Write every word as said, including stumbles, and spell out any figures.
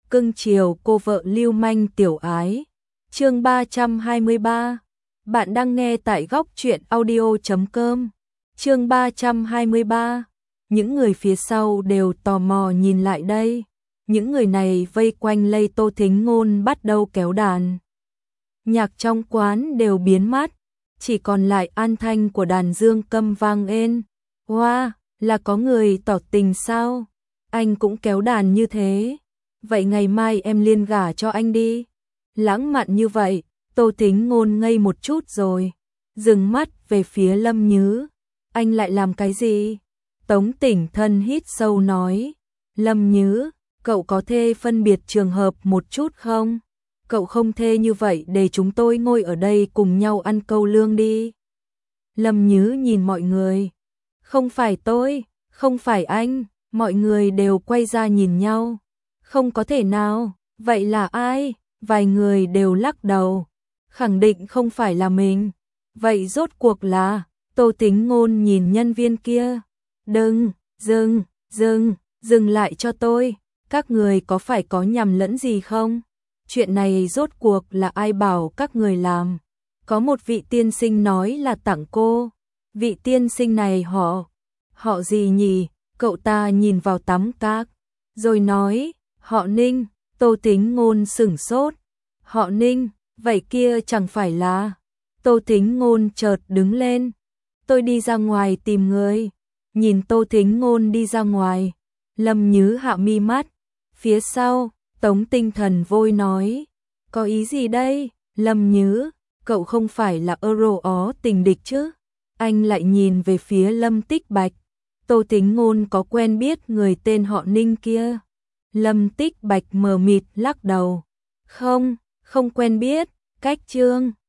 cưng chiều cô vợ lưu manh tiểu ái. Chương ba trăm hai mươi ba. Bạn đang nghe tại góc truyện audio chấm com. Chương ba trăm hai mươi ba. Những người phía sau đều tò mò nhìn lại đây. Những người này vây quanh lây Tô Thính Ngôn bắt đầu kéo đàn. Nhạc trong quán đều biến mất, chỉ còn lại âm thanh của đàn dương cầm vang lên. Wow, là có người tỏ tình sao? Anh cũng kéo đàn như thế. Vậy ngày mai em liên gả cho anh đi. Lãng mạn như vậy, Tô Thính Ngôn ngây một chút rồi, dừng mắt về phía Lâm Nhứ. Anh lại làm cái gì? Tống Tỉnh Thân hít sâu nói. Lâm Nhứ, cậu có thể phân biệt trường hợp một chút không? Cậu không thể như vậy để chúng tôi ngồi ở đây cùng nhau ăn câu lương đi. Lâm Nhứ nhìn mọi người. Không phải tôi, không phải anh, mọi người đều quay ra nhìn nhau. Không có thể nào, vậy là ai? Vài người đều lắc đầu. Khẳng định không phải là mình. Vậy rốt cuộc là? Tô Thính Ngôn nhìn nhân viên kia. Đừng, dừng, dừng, dừng lại cho tôi. Các người có phải có nhầm lẫn gì không? Chuyện này rốt cuộc là ai bảo các người làm? Có một vị tiên sinh nói là tặng cô. Vị tiên sinh này họ, họ gì nhỉ? Cậu ta nhìn vào tấm các, rồi nói, họ Ninh. Tô Thính Ngôn sửng sốt. Họ Ninh, vậy kia chẳng phải là... Tô Thính Ngôn chợt đứng lên. Tôi đi ra ngoài tìm người. Nhìn Tô Thính Ngôn đi ra ngoài, Lâm Nhứ hạ mi mắt. Phía sau, Tống Tinh Thần vội nói, có ý gì đây? Lâm Nhứ, cậu không phải là Euro ó tình địch chứ? Anh lại nhìn về phía Lâm Tích Bạch. Tô Thính Ngôn có quen biết người tên họ Ninh kia? Lâm Tích Bạch mờ mịt lắc đầu. Không, không quen biết. Cách Trương,